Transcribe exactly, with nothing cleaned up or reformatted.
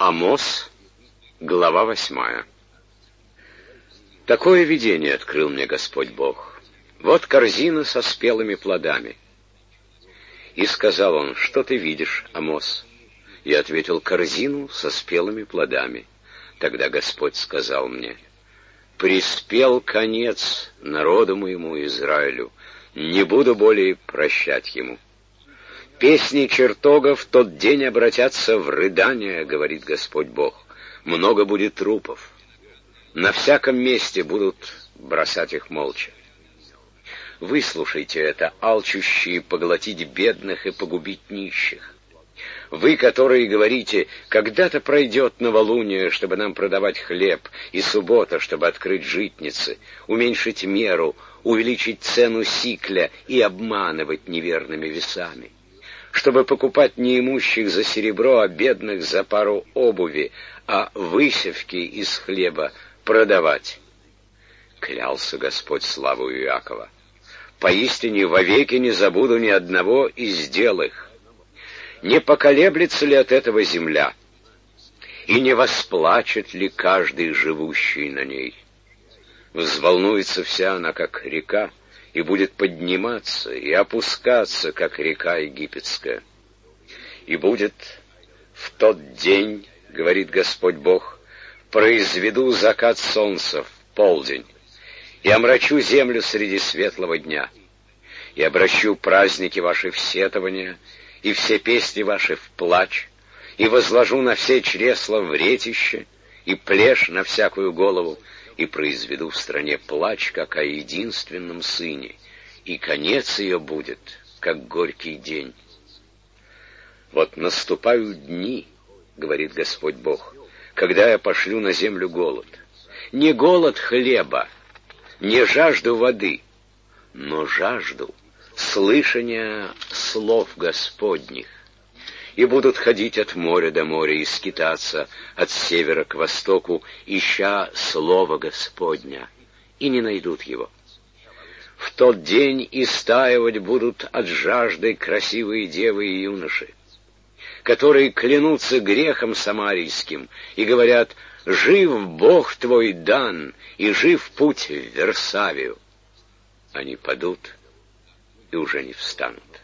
Амос, глава восьмая. Такое видение открыл мне Господь Бог. Вот корзина со спелыми плодами. И сказал он: что ты видишь, Амос? Я ответил: корзину со спелыми плодами. Тогда Господь сказал мне: приспел конец народу моему Израилю, не буду более прощать ему. Песни чертогов в тот день обратятся в рыдание, говорит Господь Бог. Много будет трупов. На всяком месте будут бросать их молча. Выслушайте это, алчущие поглотить бедных и погубить нищих. Вы, которые говорите: когда-то пройдет новолуние, чтобы нам продавать хлеб, и суббота, чтобы открыть житницы, уменьшить меру, увеличить цену сикля и обманывать неверными весами, чтобы покупать неимущих за серебро, а бедных за пару обуви, а высевки из хлеба продавать. Клялся Господь славою Иакова: поистине вовеки не забуду ни одного из дел их. Не поколеблется ли от этого земля, и не восплачет ли каждый живущий на ней? Взволнуется вся она, как река, и будет подниматься и опускаться, как река египетская. И будет в тот день, говорит Господь Бог, произведу закат солнца в полдень, и омрачу землю среди светлого дня, и обращу праздники ваши в сетование, и все песни ваши в плач, и возложу на все чресла вретище, и плешь на всякую голову, и произведу в стране плач, как о единственном сыне, и конец ее будет, как горький день. Вот наступают дни, говорит Господь Бог, когда я пошлю на землю голод. Не голод хлеба, не жажду воды, но жажду слышания слов Господних. И будут ходить от моря до моря и скитаться от севера к востоку, ища слова Господня, и не найдут его. В тот день истаивать будут от жажды красивые девы и юноши, которые клянутся грехом самарийским и говорят: жив Бог твой Дан, и жив путь в Версавию. Они падут и уже не встанут.